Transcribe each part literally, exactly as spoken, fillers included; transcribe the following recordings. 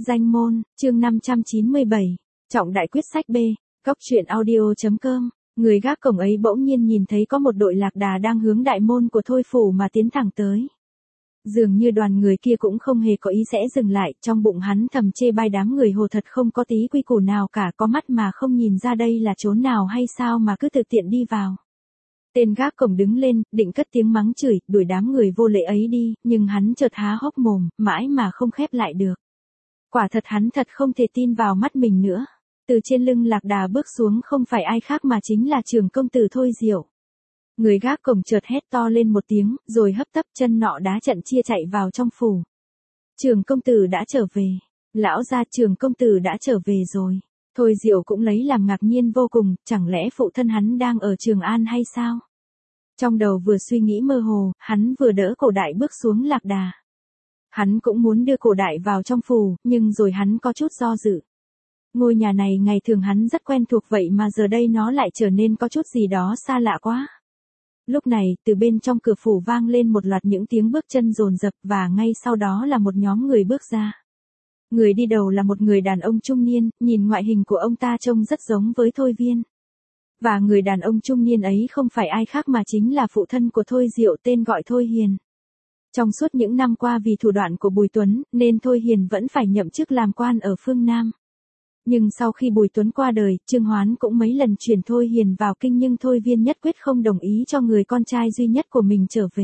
Danh môn, chương năm trăm chín mươi bảy, trọng đại quyết sách B, góc truyện audio.com, người gác cổng ấy bỗng nhiên nhìn thấy có một đội lạc đà đang hướng đại môn của Thôi Phủ mà tiến thẳng tới. Dường như đoàn người kia cũng không hề có ý sẽ dừng lại, trong bụng hắn thầm chê bai đám người Hồ thật không có tí quy củ nào cả, có mắt mà không nhìn ra đây là chốn nào hay sao mà cứ tự tiện đi vào. Tên gác cổng đứng lên, định cất tiếng mắng chửi, đuổi đám người vô lễ ấy đi, nhưng hắn chợt há hốc mồm, mãi mà không khép lại được. Quả thật hắn thật không thể tin vào mắt mình nữa. Từ trên lưng lạc đà bước xuống không phải ai khác mà chính là Trường công tử Thôi Diệu. Người gác cổng chợt hét to lên một tiếng, rồi hấp tấp chân nọ đá trận chia chạy vào trong phủ. Trường công tử đã trở về. Lão gia, Trường công tử đã trở về rồi. Thôi Diệu cũng lấy làm ngạc nhiên vô cùng, chẳng lẽ phụ thân hắn đang ở Trường An hay sao? Trong đầu vừa suy nghĩ mơ hồ, hắn vừa đỡ Cổ Đại bước xuống lạc đà. Hắn cũng muốn đưa Cổ Đại vào trong phủ, nhưng rồi hắn có chút do dự. Ngôi nhà này ngày thường hắn rất quen thuộc, vậy mà giờ đây nó lại trở nên có chút gì đó xa lạ quá. Lúc này, từ bên trong cửa phủ vang lên một loạt những tiếng bước chân dồn dập, và ngay sau đó là một nhóm người bước ra. Người đi đầu là một người đàn ông trung niên, nhìn ngoại hình của ông ta trông rất giống với Thôi Viên. Và người đàn ông trung niên ấy không phải ai khác mà chính là phụ thân của Thôi Diệu, tên gọi Thôi Hiền. Trong suốt những năm qua vì thủ đoạn của Bùi Tuấn, nên Thôi Hiền vẫn phải nhậm chức làm quan ở phương Nam. Nhưng sau khi Bùi Tuấn qua đời, Trương Hoán cũng mấy lần chuyển Thôi Hiền vào kinh, nhưng Thôi Viên nhất quyết không đồng ý cho người con trai duy nhất của mình trở về.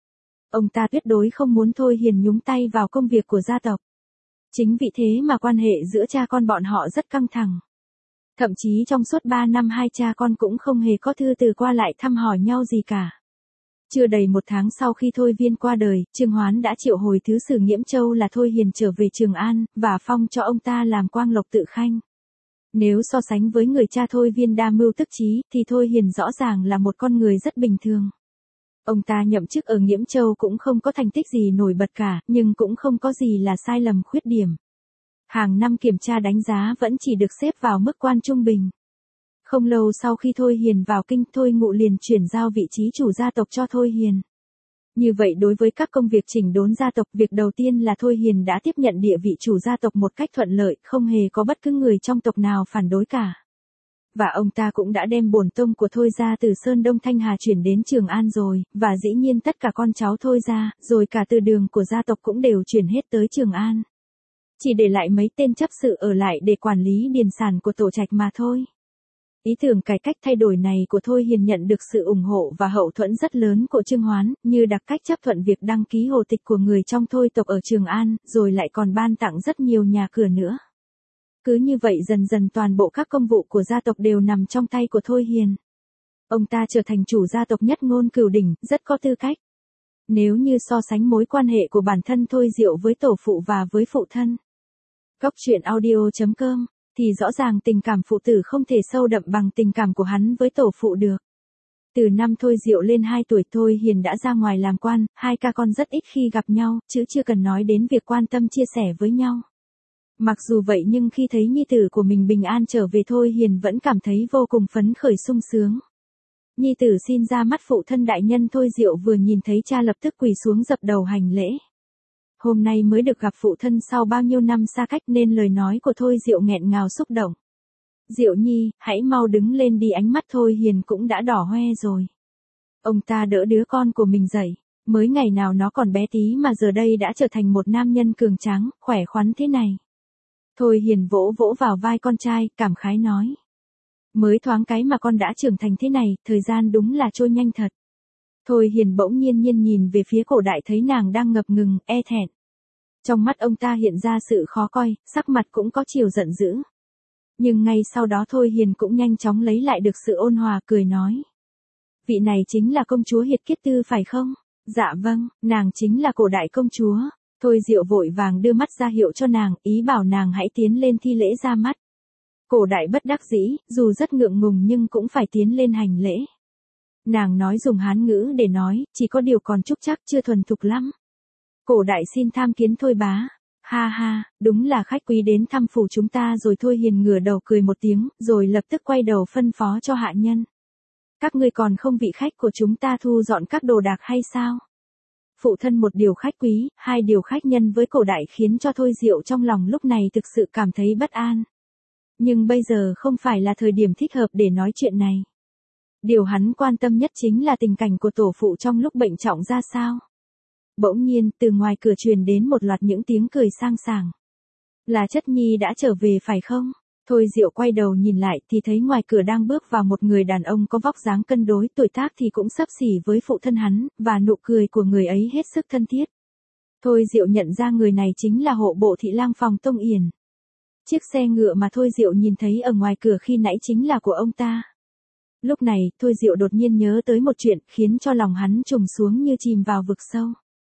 Ông ta tuyệt đối không muốn Thôi Hiền nhúng tay vào công việc của gia tộc. Chính vì thế mà quan hệ giữa cha con bọn họ rất căng thẳng. Thậm chí trong suốt ba năm hai cha con cũng không hề có thư từ qua lại thăm hỏi nhau gì cả. Chưa đầy một tháng sau khi Thôi Viên qua đời, Trương Hoán đã triệu hồi thứ sử Nghiễm Châu là Thôi Hiền trở về Trường An, và phong cho ông ta làm Quang Lộc Tự Khanh. Nếu so sánh với người cha Thôi Viên đa mưu túc trí, thì Thôi Hiền rõ ràng là một con người rất bình thường. Ông ta nhậm chức ở Nghiễm Châu cũng không có thành tích gì nổi bật cả, nhưng cũng không có gì là sai lầm khuyết điểm. Hàng năm kiểm tra đánh giá vẫn chỉ được xếp vào mức quan trung bình. Không lâu sau khi Thôi Hiền vào kinh, Thôi Ngụ liền chuyển giao vị trí chủ gia tộc cho Thôi Hiền. Như vậy đối với các công việc chỉnh đốn gia tộc, việc đầu tiên là Thôi Hiền đã tiếp nhận địa vị chủ gia tộc một cách thuận lợi, không hề có bất cứ người trong tộc nào phản đối cả. Và ông ta cũng đã đem bổn tông của Thôi gia từ Sơn Đông Thanh Hà chuyển đến Trường An rồi, và dĩ nhiên tất cả con cháu Thôi gia, rồi cả từ đường của gia tộc cũng đều chuyển hết tới Trường An. Chỉ để lại mấy tên chấp sự ở lại để quản lý điền sản của tổ trạch mà thôi. Ý tưởng cải cách thay đổi này của Thôi Hiền nhận được sự ủng hộ và hậu thuẫn rất lớn của Trương Hoán, như đặc cách chấp thuận việc đăng ký hồ tịch của người trong Thôi tộc ở Trường An, rồi lại còn ban tặng rất nhiều nhà cửa nữa. Cứ như vậy dần dần toàn bộ các công vụ của gia tộc đều nằm trong tay của Thôi Hiền. Ông ta trở thành chủ gia tộc nhất ngôn cửu đỉnh, rất có tư cách. Nếu như so sánh mối quan hệ của bản thân Thôi Diệu với tổ phụ và với phụ thân. Góc truyện audio.com, thì rõ ràng tình cảm phụ tử không thể sâu đậm bằng tình cảm của hắn với tổ phụ được. Từ năm Thôi Diệu lên hai tuổi, Thôi Hiền đã ra ngoài làm quan, hai ca con rất ít khi gặp nhau, chứ chưa cần nói đến việc quan tâm chia sẻ với nhau. Mặc dù vậy nhưng khi thấy nhi tử của mình bình an trở về, Thôi Hiền vẫn cảm thấy vô cùng phấn khởi sung sướng. Nhi tử xin ra mắt phụ thân đại nhân. Thôi Diệu vừa nhìn thấy cha lập tức quỳ xuống dập đầu hành lễ. Hôm nay mới được gặp phụ thân sau bao nhiêu năm xa cách nên lời nói của Thôi Diệu nghẹn ngào xúc động. Diệu nhi, hãy mau đứng lên đi. Ánh mắt Thôi Hiền cũng đã đỏ hoe rồi. Ông ta đỡ đứa con của mình dậy, mới ngày nào nó còn bé tí mà giờ đây đã trở thành một nam nhân cường tráng, khỏe khoắn thế này. Thôi Hiền vỗ vỗ vào vai con trai, cảm khái nói. Mới thoáng cái mà con đã trưởng thành thế này, thời gian đúng là trôi nhanh thật. Thôi Hiền bỗng nhiên nhiên nhìn về phía Cổ Đại, thấy nàng đang ngập ngừng, e thẹn. Trong mắt ông ta hiện ra sự khó coi, sắc mặt cũng có chiều giận dữ. Nhưng ngay sau đó Thôi Hiền cũng nhanh chóng lấy lại được sự ôn hòa, cười nói. Vị này chính là công chúa Hiệt Kiết Tư phải không? Dạ vâng, nàng chính là Cổ Đại công chúa. Thôi Diệu vội vàng đưa mắt ra hiệu cho nàng, ý bảo nàng hãy tiến lên thi lễ ra mắt. Cổ Đại bất đắc dĩ, dù rất ngượng ngùng nhưng cũng phải tiến lên hành lễ. Nàng nói dùng Hán ngữ để nói, chỉ có điều còn trúc chắc chưa thuần thục lắm. Cổ Đại xin tham kiến Thôi bá. Ha ha, đúng là khách quý đến thăm phủ chúng ta rồi. Thôi Hiền ngửa đầu cười một tiếng, rồi lập tức quay đầu phân phó cho hạ nhân. Các ngươi còn không vị khách của chúng ta thu dọn các đồ đạc hay sao? Phụ thân một điều khách quý, hai điều khách nhân với cổ đại khiến cho Thôi Diệu trong lòng lúc này thực sự cảm thấy bất an. Nhưng bây giờ không phải là thời điểm thích hợp để nói chuyện này. Điều hắn quan tâm nhất chính là tình cảnh của tổ phụ trong lúc bệnh trọng ra sao. Bỗng nhiên, từ ngoài cửa truyền đến một loạt những tiếng cười sang sảng. Là Chất Nhi đã trở về phải không? Thôi Diệu quay đầu nhìn lại thì thấy ngoài cửa đang bước vào một người đàn ông có vóc dáng cân đối, tuổi tác thì cũng xấp xỉ với phụ thân hắn, và nụ cười của người ấy hết sức thân thiết. Thôi Diệu nhận ra người này chính là hộ bộ thị lang Phòng Tông Yển. Chiếc xe ngựa mà Thôi Diệu nhìn thấy ở ngoài cửa khi nãy chính là của ông ta. Lúc này, Thôi Diệu đột nhiên nhớ tới một chuyện khiến cho lòng hắn trùng xuống như chìm vào vực sâu.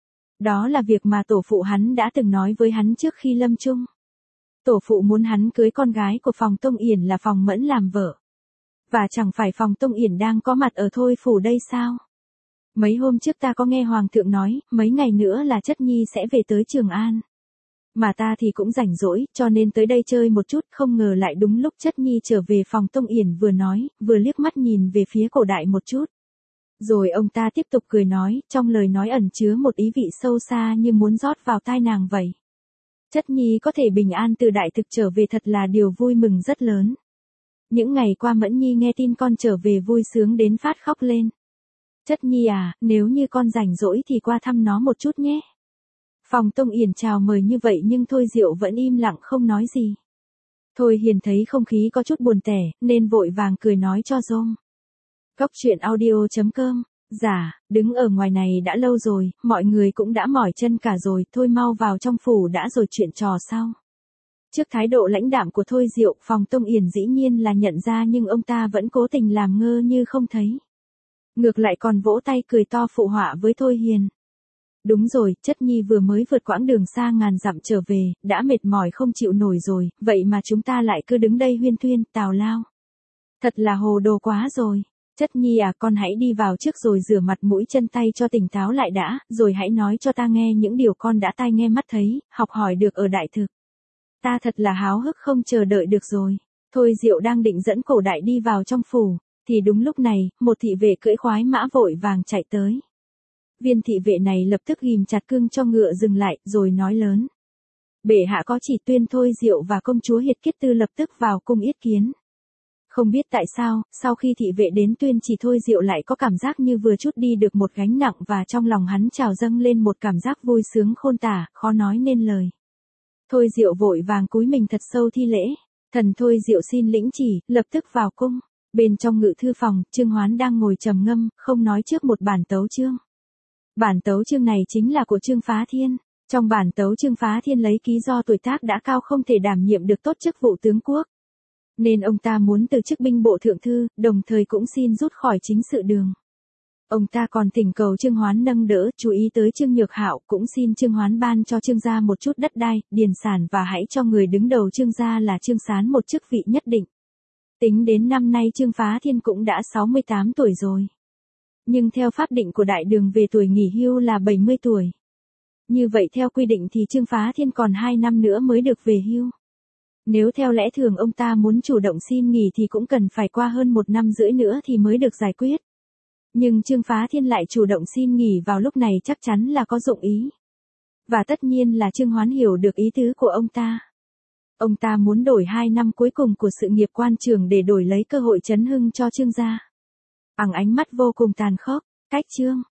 Đó là việc mà tổ phụ hắn đã từng nói với hắn trước khi lâm chung. Tổ phụ muốn hắn cưới con gái của Phòng Tông Yển là Phòng Mẫn làm vợ. Và chẳng phải Phòng Tông Yển đang có mặt ở Thôi phủ đây sao? Mấy hôm trước ta có nghe Hoàng thượng nói, mấy ngày nữa là Chất Nhi sẽ về tới Trường An. Mà ta thì cũng rảnh rỗi, cho nên tới đây chơi một chút, không ngờ lại đúng lúc Chất Nhi trở về. Phòng Tông Yển vừa nói, vừa liếc mắt nhìn về phía cổ đại một chút. Rồi ông ta tiếp tục cười nói, trong lời nói ẩn chứa một ý vị sâu xa như muốn rót vào tai nàng vậy. Chất Nhi có thể bình an từ đại thực trở về thật là điều vui mừng rất lớn. Những ngày qua Mẫn Nhi nghe tin con trở về vui sướng đến phát khóc lên. Chất Nhi à, nếu như con rảnh rỗi thì qua thăm nó một chút nhé. Phòng Tông Yển chào mời như vậy nhưng Thôi Diệu vẫn im lặng không nói gì. Thôi Hiền thấy không khí có chút buồn tẻ, nên vội vàng cười nói cho rôm. Cốc truyện audio chấm com. Dạ, đứng ở ngoài này đã lâu rồi, mọi người cũng đã mỏi chân cả rồi, thôi mau vào trong phủ đã rồi chuyện trò sau. Trước thái độ lãnh đạm của Thôi Diệu, Phòng Tông Yển dĩ nhiên là nhận ra nhưng ông ta vẫn cố tình làm ngơ như không thấy. Ngược lại còn vỗ tay cười to phụ họa với Thôi Hiền. Đúng rồi, Chất Nhi vừa mới vượt quãng đường xa ngàn dặm trở về, đã mệt mỏi không chịu nổi rồi, vậy mà chúng ta lại cứ đứng đây huyên thuyên, tào lao. Thật là hồ đồ quá rồi. Chất Nhi à, con hãy đi vào trước rồi rửa mặt mũi chân tay cho tỉnh táo lại đã, rồi hãy nói cho ta nghe những điều con đã tai nghe mắt thấy, học hỏi được ở đại thực. Ta thật là háo hức không chờ đợi được rồi. Thôi Diệu đang định dẫn cổ đại đi vào trong phủ, thì đúng lúc này, một thị vệ cưỡi khoái mã vội vàng chạy tới. Viên thị vệ này lập tức ghìm chặt cương cho ngựa dừng lại, rồi nói lớn. Bệ hạ có chỉ tuyên Thôi Diệu và công chúa Hiệt Kiết Tư lập tức vào cung yết kiến. Không biết tại sao, sau khi thị vệ đến tuyên chỉ Thôi Diệu lại có cảm giác như vừa chút đi được một gánh nặng và trong lòng hắn trào dâng lên một cảm giác vui sướng khôn tả, khó nói nên lời. Thôi Diệu vội vàng cúi mình thật sâu thi lễ. Thần Thôi Diệu xin lĩnh chỉ, lập tức vào cung. Bên trong ngự thư phòng, Trương Hoán đang ngồi trầm ngâm, không nói trước một bản tấu chương. Bản tấu chương này chính là của Trương Phá Thiên. Trong bản tấu Trương Phá Thiên lấy ký do tuổi tác đã cao không thể đảm nhiệm được tốt chức vụ tướng quốc. Nên ông ta muốn từ chức binh bộ thượng thư, đồng thời cũng xin rút khỏi chính sự đường. Ông ta còn thỉnh cầu Trương Hoán nâng đỡ, chú ý tới Trương Nhược Hạo, cũng xin Trương Hoán ban cho Trương gia một chút đất đai, điền sản và hãy cho người đứng đầu Trương gia là Trương Sán một chức vị nhất định. Tính đến năm nay Trương Phá Thiên cũng đã sáu mươi tám tuổi rồi. Nhưng theo pháp định của đại đường về tuổi nghỉ hưu là bảy mươi tuổi. Như vậy theo quy định thì Trương Phá Thiên còn hai năm nữa mới được về hưu. Nếu theo lẽ thường ông ta muốn chủ động xin nghỉ thì cũng cần phải qua hơn một năm rưỡi nữa thì mới được giải quyết. Nhưng Trương Phá Thiên lại chủ động xin nghỉ vào lúc này chắc chắn là có dụng ý. Và tất nhiên là Trương Hoán hiểu được ý tứ của ông ta. Ông ta muốn đổi hai năm cuối cùng của sự nghiệp quan trường để đổi lấy cơ hội chấn hưng cho Trương gia. Bằng ánh mắt vô cùng tàn khốc, cách Trương